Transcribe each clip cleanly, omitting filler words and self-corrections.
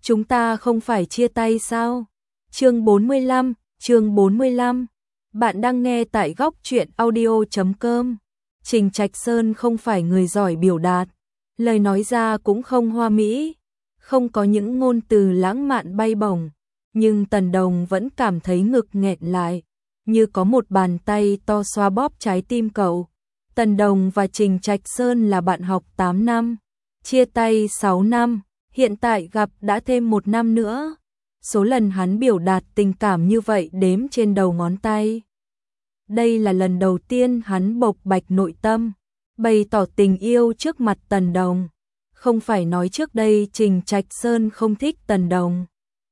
chúng ta không phải chia tay sao? Chương 45. Bạn đang nghe tại góc truyện audio.com. Trình Trạch Sơn không phải người giỏi biểu đạt, lời nói ra cũng không hoa mỹ, không có những ngôn từ lãng mạn bay bổng, nhưng Tần Đồng vẫn cảm thấy ngực nghẹn lại, như có một bàn tay to xoa bóp trái tim cậu. Tần Đồng và Trình Trạch Sơn là bạn học 8 năm, chia tay 6 năm, hiện tại gặp đã thêm 1 năm nữa. Số lần hắn biểu đạt tình cảm như vậy đếm trên đầu ngón tay. Đây là lần đầu tiên hắn bộc bạch nội tâm, bày tỏ tình yêu trước mặt Tần Đồng. Không phải nói trước đây Trình Trạch Sơn không thích Tần Đồng.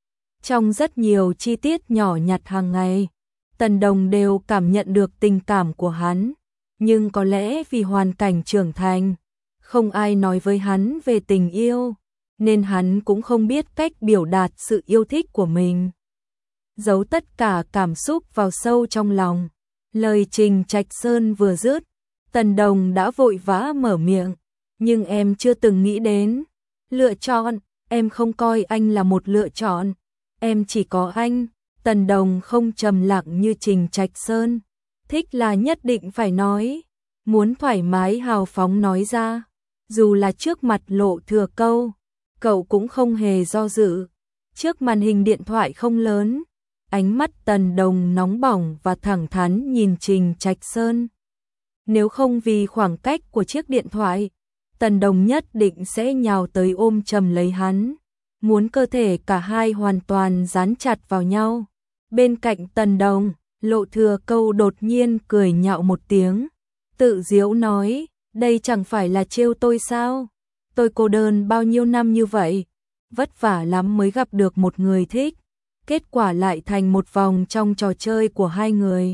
Trong rất nhiều chi tiết nhỏ nhặt hàng ngày, Tần Đồng đều cảm nhận được tình cảm của hắn. Nhưng có lẽ vì hoàn cảnh trưởng thành, không ai nói với hắn về tình yêu, nên hắn cũng không biết cách biểu đạt sự yêu thích của mình. Giấu tất cả cảm xúc vào sâu trong lòng. Lời Trình Trạch Sơn vừa dứt, Tần Đồng đã vội vã mở miệng. Nhưng em chưa từng nghĩ đến lựa chọn, em không coi anh là một lựa chọn. Em chỉ có anh. Tần Đồng không trầm lặng như Trình Trạch Sơn. Thích là nhất định phải nói, muốn thoải mái hào phóng nói ra. Dù là trước mặt Lộ Thừa Câu, cậu cũng không hề do dự. Trước màn hình điện thoại không lớn, ánh mắt Tần Đồng nóng bỏng và thẳng thắn nhìn Trình Trạch Sơn. Nếu không vì khoảng cách của chiếc điện thoại, Tần Đồng nhất định sẽ nhào tới ôm chầm lấy hắn, muốn cơ thể cả hai hoàn toàn dán chặt vào nhau. Bên cạnh Tần Đồng, Lộ Thừa Câu đột nhiên cười nhạo một tiếng, tự giễu nói, đây chẳng phải là trêu tôi sao? Tôi cô đơn bao nhiêu năm như vậy, vất vả lắm mới gặp được một người thích, kết quả lại thành một vòng trong trò chơi của hai người.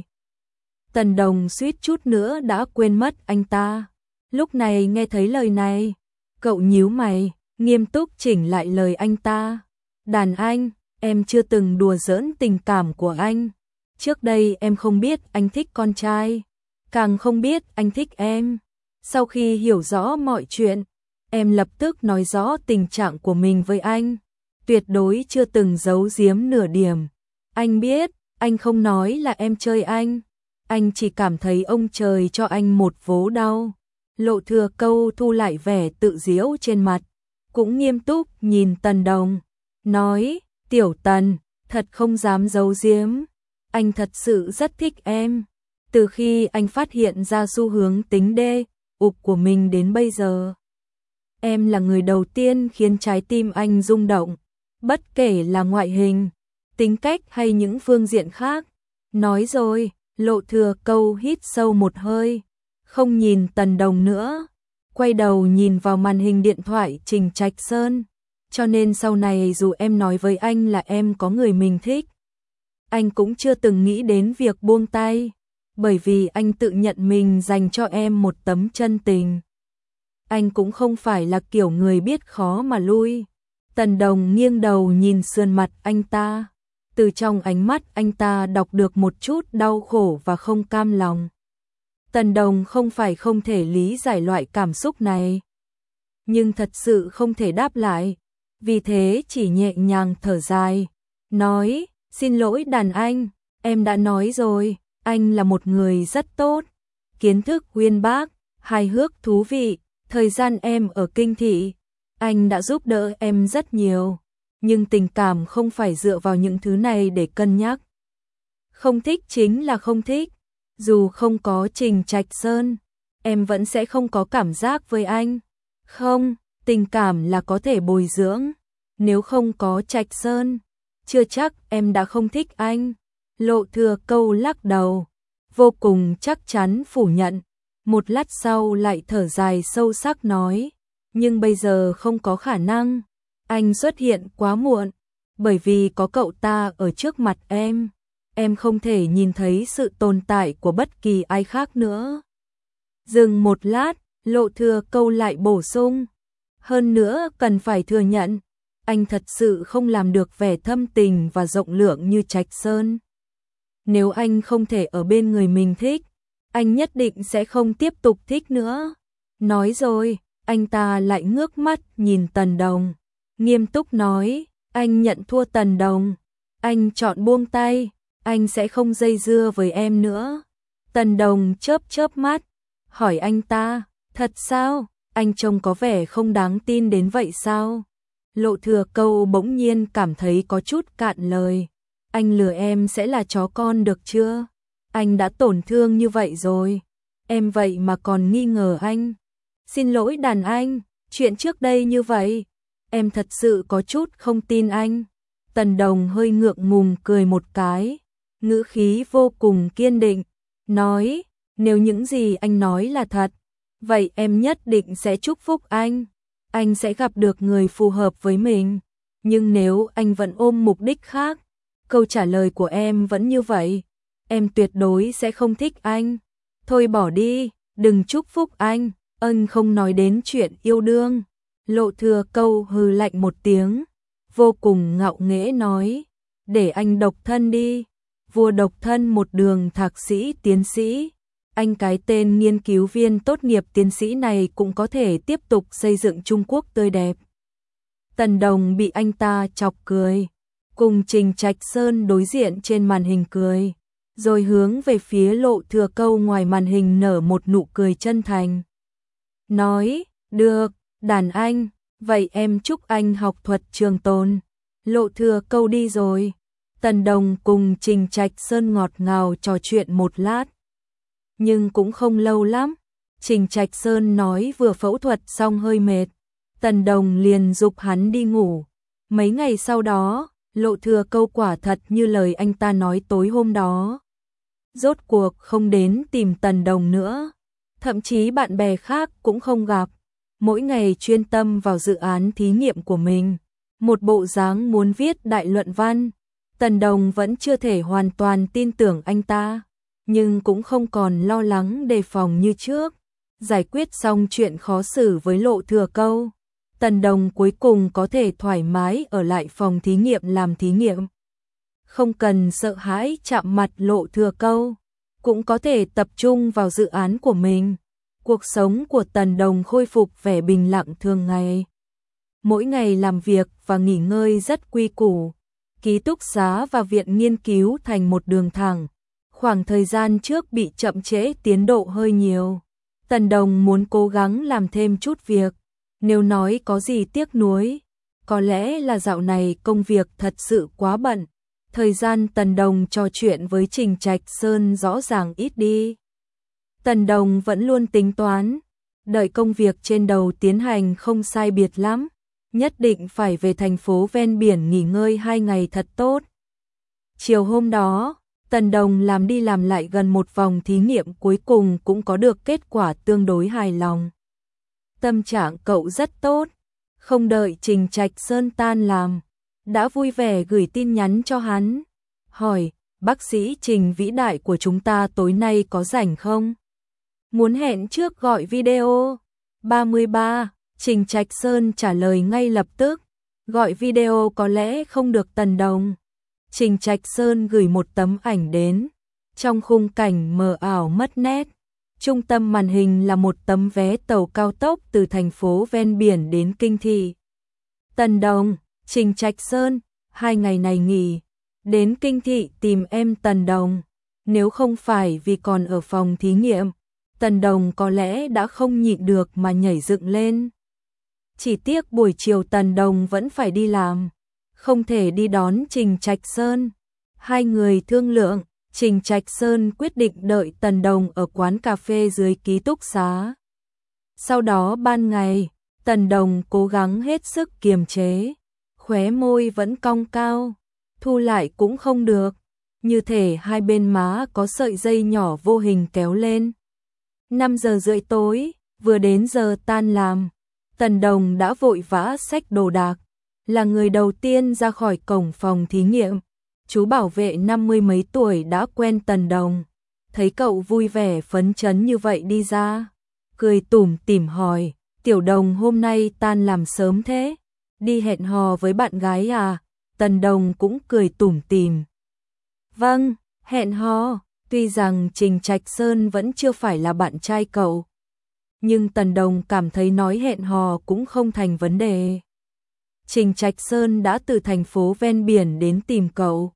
Tần Đồng suýt chút nữa đã quên mất anh ta. Lúc này nghe thấy lời này, cậu nhíu mày, nghiêm túc chỉnh lại lời anh ta. Đàn anh, em chưa từng đùa giỡn tình cảm của anh. Trước đây em không biết anh thích con trai, càng không biết anh thích em. Sau khi hiểu rõ mọi chuyện, em lập tức nói rõ tình trạng của mình với anh. Tuyệt đối chưa từng giấu giếm nửa điểm. Anh biết, anh không nói là em chơi anh chỉ cảm thấy ông trời cho anh một vố đau. Lộ Thừa Câu thu lại vẻ tự giễu trên mặt, cũng nghiêm túc nhìn Tần Đồng, nói, Tiểu Tần, thật không dám giấu giếm, anh thật sự rất thích em. Từ khi anh phát hiện ra xu hướng tính đê ục của mình đến bây giờ, em là người đầu tiên khiến trái tim anh rung động, bất kể là ngoại hình, tính cách hay những phương diện khác. Nói rồi, Lộ Thừa Câu hít sâu một hơi, không nhìn Tần Đồng nữa, quay đầu nhìn vào màn hình điện thoại Trình Trạch Sơn. Cho nên sau này dù em nói với anh là em có người mình thích, anh cũng chưa từng nghĩ đến việc buông tay, bởi vì anh tự nhận mình dành cho em một tấm chân tình. Anh cũng không phải là kiểu người biết khó mà lui. Tần Đồng nghiêng đầu nhìn sườn mặt anh ta. Từ trong ánh mắt anh ta đọc được một chút đau khổ và không cam lòng. Tần Đồng không phải không thể lý giải loại cảm xúc này, nhưng thật sự không thể đáp lại. Vì thế chỉ nhẹ nhàng thở dài, nói, xin lỗi đàn anh, em đã nói rồi, anh là một người rất tốt, kiến thức uyên bác, hài hước thú vị. Thời gian em ở Kinh Thị, anh đã giúp đỡ em rất nhiều, nhưng tình cảm không phải dựa vào những thứ này để cân nhắc. Không thích chính là không thích, dù không có Trình Trạch Sơn, em vẫn sẽ không có cảm giác với anh. Không, tình cảm là có thể bồi dưỡng, nếu không có Trạch Sơn, chưa chắc em đã không thích anh. Lộ Thừa Câu lắc đầu, vô cùng chắc chắn phủ nhận. Một lát sau lại thở dài sâu sắc nói, nhưng bây giờ không có khả năng, anh xuất hiện quá muộn, bởi vì có cậu ta ở trước mặt em không thể nhìn thấy sự tồn tại của bất kỳ ai khác nữa. Dừng một lát, Lộ Thừa Câu lại bổ sung, hơn nữa cần phải thừa nhận, anh thật sự không làm được vẻ thâm tình và rộng lượng như Trạch Sơn. Nếu anh không thể ở bên người mình thích, anh nhất định sẽ không tiếp tục thích nữa. Nói rồi, anh ta lại ngước mắt nhìn Tần Đồng, nghiêm túc nói, Anh nhận thua Tần Đồng. Anh chọn buông tay. Anh sẽ không dây dưa với em nữa. Tần Đồng chớp chớp mắt, hỏi anh ta, thật sao? Anh trông có vẻ không đáng tin đến vậy sao? Lộ Thừa Câu bỗng nhiên cảm thấy có chút cạn lời. Anh lừa em sẽ là chó con được chưa? Anh đã tổn thương như vậy rồi. Em vậy mà còn nghi ngờ anh. Xin lỗi đàn anh, chuyện trước đây như vậy. Em thật sự có chút không tin anh. Tần Đồng hơi ngượng ngùng cười một cái, ngữ khí vô cùng kiên định, nói, nếu những gì anh nói là thật, vậy em nhất định sẽ chúc phúc anh sẽ gặp được người phù hợp với mình. Nhưng nếu anh vẫn ôm mục đích khác, câu trả lời của em vẫn như vậy, em tuyệt đối sẽ không thích anh. Thôi bỏ đi, đừng chúc phúc anh không nói đến chuyện yêu đương. Lộ Thừa Câu hừ lạnh một tiếng, vô cùng ngạo nghễ nói, để anh độc thân đi. Vua độc thân một đường thạc sĩ tiến sĩ. Anh cái tên nghiên cứu viên tốt nghiệp tiến sĩ này cũng có thể tiếp tục xây dựng Trung Quốc tươi đẹp. Tần Đồng bị anh ta chọc cười, cùng Trình Trạch Sơn đối diện trên màn hình cười, rồi hướng về phía Lộ Thừa Câu ngoài màn hình nở một nụ cười chân thành. Nói, được, đàn anh, vậy em chúc anh học thuật trường tồn. Lộ Thừa Câu đi rồi. Tần Đồng cùng Trình Trạch Sơn ngọt ngào trò chuyện một lát. Nhưng cũng không lâu lắm. Trình Trạch Sơn nói vừa phẫu thuật xong hơi mệt. Tần Đồng liền giục hắn đi ngủ. Mấy ngày sau đó, Lộ Thừa Câu quả thật như lời anh ta nói tối hôm đó. Rốt cuộc không đến tìm Tần Đồng nữa. Thậm chí bạn bè khác cũng không gặp. Mỗi ngày chuyên tâm vào dự án thí nghiệm của mình. Một bộ dáng muốn viết đại luận văn. Tần Đồng vẫn chưa thể hoàn toàn tin tưởng anh ta, nhưng cũng không còn lo lắng đề phòng như trước. Giải quyết xong chuyện khó xử với Lộ Thừa Câu, Tần Đồng cuối cùng có thể thoải mái ở lại phòng thí nghiệm làm thí nghiệm. Không cần sợ hãi chạm mặt Lộ Thừa Câu, cũng có thể tập trung vào dự án của mình. Cuộc sống của Tần Đồng khôi phục vẻ bình lặng thường ngày. Mỗi ngày làm việc và nghỉ ngơi rất quy củ. Ký túc xá và viện nghiên cứu thành một đường thẳng. Khoảng thời gian trước bị chậm trễ tiến độ hơi nhiều. Tần Đồng muốn cố gắng làm thêm chút việc. Nếu nói có gì tiếc nuối, có lẽ là dạo này công việc thật sự quá bận. Thời gian Tần Đồng trò chuyện với Trình Trạch Sơn rõ ràng ít đi. Tần Đồng vẫn luôn tính toán, đợi công việc trên đầu tiến hành không sai biệt lắm, nhất định phải về thành phố ven biển nghỉ ngơi 2 ngày thật tốt. Chiều hôm đó, Tần Đồng làm đi làm lại gần một vòng thí nghiệm cuối cùng cũng có được kết quả tương đối hài lòng. Tâm trạng cậu rất tốt, không đợi Trình Trạch Sơn tan làm, đã vui vẻ gửi tin nhắn cho hắn, hỏi, bác sĩ Trình vĩ đại của chúng ta tối nay có rảnh không? Muốn hẹn trước gọi video. 33, Trình Trạch Sơn trả lời ngay lập tức, gọi video có lẽ không được Tần Đồng. Trình Trạch Sơn gửi một tấm ảnh đến, trong khung cảnh mờ ảo mất nét. Trung tâm màn hình là một tấm vé tàu cao tốc từ thành phố ven biển đến Kinh Thị. Tần Đồng, Trình Trạch Sơn, 2 ngày này nghỉ, đến Kinh Thị tìm em Tần Đồng. Nếu không phải vì còn ở phòng thí nghiệm, Tần Đồng có lẽ đã không nhịn được mà nhảy dựng lên. Chỉ tiếc buổi chiều Tần Đồng vẫn phải đi làm, không thể đi đón Trình Trạch Sơn. Hai người thương lượng, Trình Trạch Sơn quyết định đợi Tần Đồng ở quán cà phê dưới ký túc xá. Sau đó ban ngày, Tần Đồng cố gắng hết sức kiềm chế, khóe môi vẫn cong cao, thu lại cũng không được, như thể hai bên má có sợi dây nhỏ vô hình kéo lên. 5 giờ rưỡi tối, vừa đến giờ tan làm, Tần Đồng đã vội vã xách đồ đạc, là người đầu tiên ra khỏi cổng phòng thí nghiệm. Chú bảo vệ 50 mấy tuổi đã quen Tần Đồng, thấy cậu vui vẻ phấn chấn như vậy đi ra, cười tủm tỉm hỏi, Tiểu Đồng hôm nay tan làm sớm thế, đi hẹn hò với bạn gái à? Tần Đồng cũng cười tủm tỉm. Vâng, hẹn hò. Tuy rằng Trình Trạch Sơn vẫn chưa phải là bạn trai cậu, nhưng Tần Đồng cảm thấy nói hẹn hò cũng không thành vấn đề. Trình Trạch Sơn đã từ thành phố ven biển đến tìm cậu.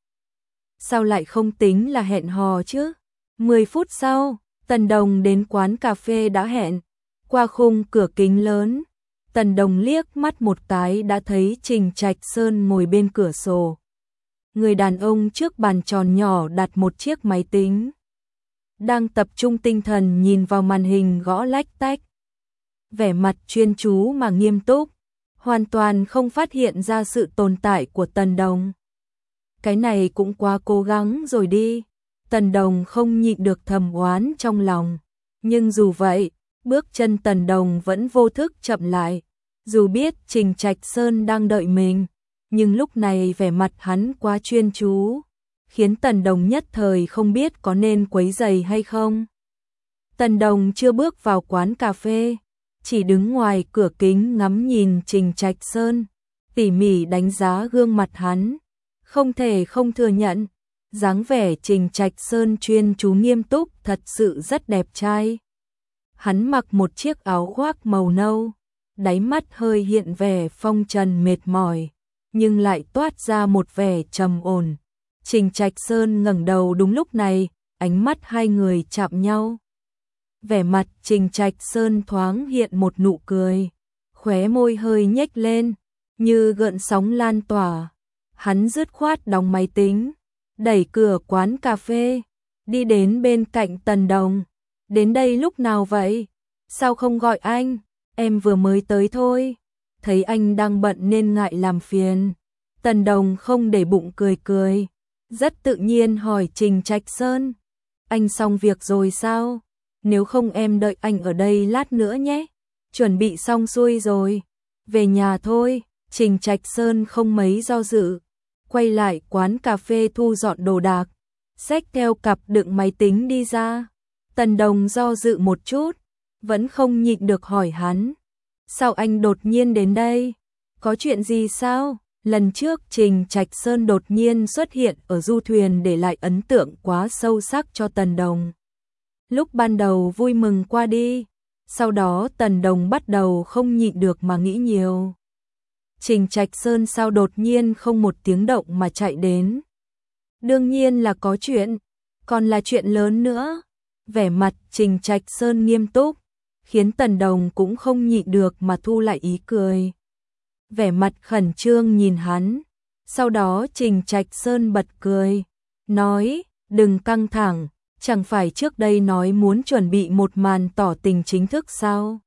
Sao lại không tính là hẹn hò chứ? 10 phút sau, Tần Đồng đến quán cà phê đã hẹn. Qua khung cửa kính lớn, Tần Đồng liếc mắt một cái đã thấy Trình Trạch Sơn ngồi bên cửa sổ. Người đàn ông trước bàn tròn nhỏ đặt một chiếc máy tính, đang tập trung tinh thần nhìn vào màn hình gõ lách tách. Vẻ mặt chuyên chú mà nghiêm túc, hoàn toàn không phát hiện ra sự tồn tại của Tần Đồng. Cái này cũng quá cố gắng rồi đi. Tần Đồng không nhịn được thầm oán trong lòng. Nhưng dù vậy, bước chân Tần Đồng vẫn vô thức chậm lại. Dù biết Trình Trạch Sơn đang đợi mình, nhưng lúc này vẻ mặt hắn quá chuyên chú, khiến Tần Đồng nhất thời không biết có nên quấy rầy hay không. Tần Đồng chưa bước vào quán cà phê, chỉ đứng ngoài cửa kính ngắm nhìn Trình Trạch Sơn, tỉ mỉ đánh giá gương mặt hắn. Không thể không thừa nhận, dáng vẻ Trình Trạch Sơn chuyên chú nghiêm túc thật sự rất đẹp trai. Hắn mặc một chiếc áo khoác màu nâu, đáy mắt hơi hiện vẻ phong trần mệt mỏi, nhưng lại toát ra một vẻ trầm ổn. Trình Trạch Sơn ngẩng đầu đúng lúc này, ánh mắt hai người chạm nhau. Vẻ mặt Trình Trạch Sơn thoáng hiện một nụ cười, khóe môi hơi nhếch lên, như gợn sóng lan tỏa. Hắn dứt khoát đóng máy tính, đẩy cửa quán cà phê, đi đến bên cạnh Tần Đồng. Đến đây lúc nào vậy? Sao không gọi anh? Em vừa mới tới thôi. Thấy anh đang bận nên ngại làm phiền. Tần Đồng không để bụng cười cười, rất tự nhiên hỏi Trình Trạch Sơn. Anh xong việc rồi sao? Nếu không em đợi anh ở đây lát nữa nhé. Chuẩn bị xong xuôi rồi. Về nhà thôi. Trình Trạch Sơn không mấy do dự, quay lại quán cà phê thu dọn đồ đạc, xách theo cặp đựng máy tính đi ra. Tần Đồng do dự một chút, vẫn không nhịn được hỏi hắn. Sao anh đột nhiên đến đây? Có chuyện gì sao? Lần trước Trình Trạch Sơn đột nhiên xuất hiện ở du thuyền để lại ấn tượng quá sâu sắc cho Tần Đồng. Lúc ban đầu vui mừng qua đi, sau đó Tần Đồng bắt đầu không nhịn được mà nghĩ nhiều. Trình Trạch Sơn sao đột nhiên không một tiếng động mà chạy đến? Đương nhiên là có chuyện, còn là chuyện lớn nữa. Vẻ mặt Trình Trạch Sơn nghiêm túc, khiến Tần Đồng cũng không nhịn được mà thu lại ý cười. Vẻ mặt khẩn trương nhìn hắn, sau đó Trình Trạch Sơn bật cười, nói, đừng căng thẳng, chẳng phải trước đây nói muốn chuẩn bị một màn tỏ tình chính thức sao?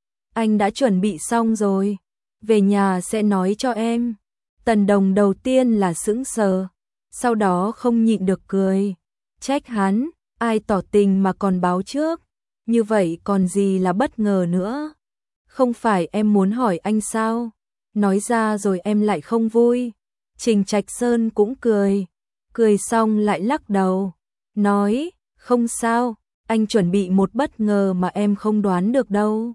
Anh đã chuẩn bị xong rồi, về nhà sẽ nói cho em. Tần Đồng đầu tiên là sững sờ, sau đó không nhịn được cười, trách hắn, ai tỏ tình mà còn báo trước, như vậy còn gì là bất ngờ nữa. Không phải em muốn hỏi anh sao? Nói ra rồi em lại không vui. Trình Trạch Sơn cũng cười xong lại lắc đầu, nói, không sao, anh chuẩn bị một bất ngờ mà em không đoán được đâu.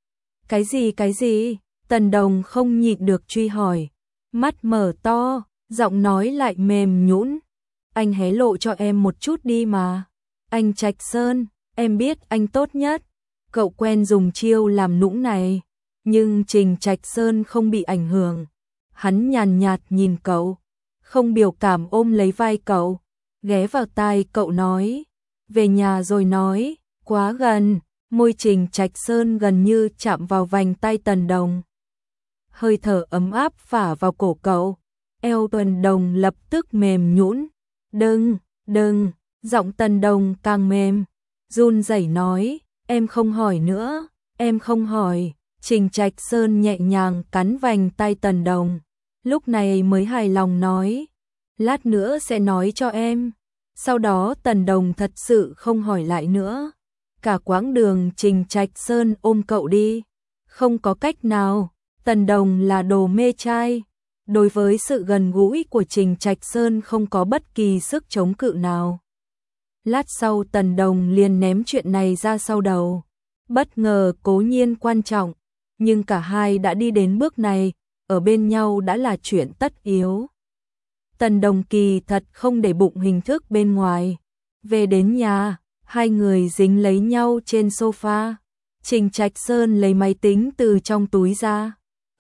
Cái gì? Tần Đồng không nhịn được truy hỏi, mắt mở to, giọng nói lại mềm nhũn. Anh hé lộ cho em một chút đi mà. Anh Trạch Sơn, em biết anh tốt nhất. Cậu quen dùng chiêu làm nũng này, nhưng Trình Trạch Sơn không bị ảnh hưởng. Hắn nhàn nhạt nhìn cậu, không biểu cảm ôm lấy vai cậu, ghé vào tai cậu nói, về nhà rồi nói. Quá gần, môi Trình Trạch Sơn gần như chạm vào vành tay Tần Đồng. Hơi thở ấm áp phả vào cổ cậu, eo Tần Đồng lập tức mềm nhũn. Đừng, giọng Tần Đồng càng mềm, run rẩy nói, em không hỏi nữa, em không hỏi. Trình Trạch Sơn nhẹ nhàng cắn vành tay Tần Đồng, lúc này mới hài lòng nói, lát nữa sẽ nói cho em. Sau đó Tần Đồng thật sự không hỏi lại nữa. Cả quãng đường Trình Trạch Sơn ôm cậu đi, không có cách nào, Tần Đồng là đồ mê trai. Đối với sự gần gũi của Trình Trạch Sơn không có bất kỳ sức chống cự nào. Lát sau Tần Đồng liền ném chuyện này ra sau đầu. Bất ngờ cố nhiên quan trọng, nhưng cả hai đã đi đến bước này, ở bên nhau đã là chuyện tất yếu. Tần Đồng kỳ thật không để bụng hình thức bên ngoài. Về đến nhà, hai người dính lấy nhau trên sofa. Trình Trạch Sơn lấy máy tính từ trong túi ra,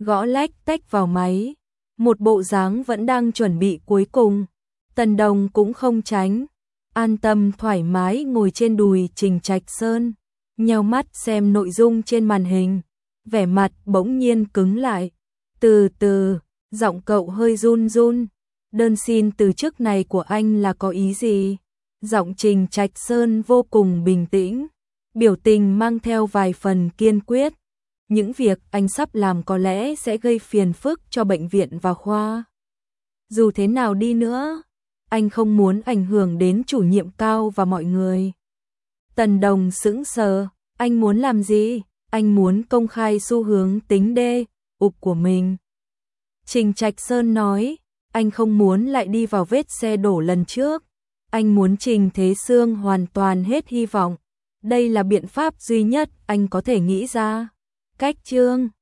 gõ lách tách vào máy, một bộ dáng vẫn đang chuẩn bị cuối cùng. Tần Đồng cũng không tránh, an tâm thoải mái ngồi trên đùi Trình Trạch Sơn, nheo mắt xem nội dung trên màn hình, vẻ mặt bỗng nhiên cứng lại. Từ từ, giọng cậu hơi run run, đơn xin từ chức này của anh là có ý gì? Giọng Trình Trạch Sơn vô cùng bình tĩnh, biểu tình mang theo vài phần kiên quyết. Những việc anh sắp làm có lẽ sẽ gây phiền phức cho bệnh viện và khoa. Dù thế nào đi nữa, anh không muốn ảnh hưởng đến chủ nhiệm cao và mọi người. Tần Đồng sững sờ, anh muốn làm gì? Anh muốn công khai xu hướng tính đê, ục của mình. Trình Trạch Sơn nói, anh không muốn lại đi vào vết xe đổ lần trước. Anh muốn Trình Thế Sương hoàn toàn hết hy vọng. Đây là biện pháp duy nhất anh có thể nghĩ ra. Cách chương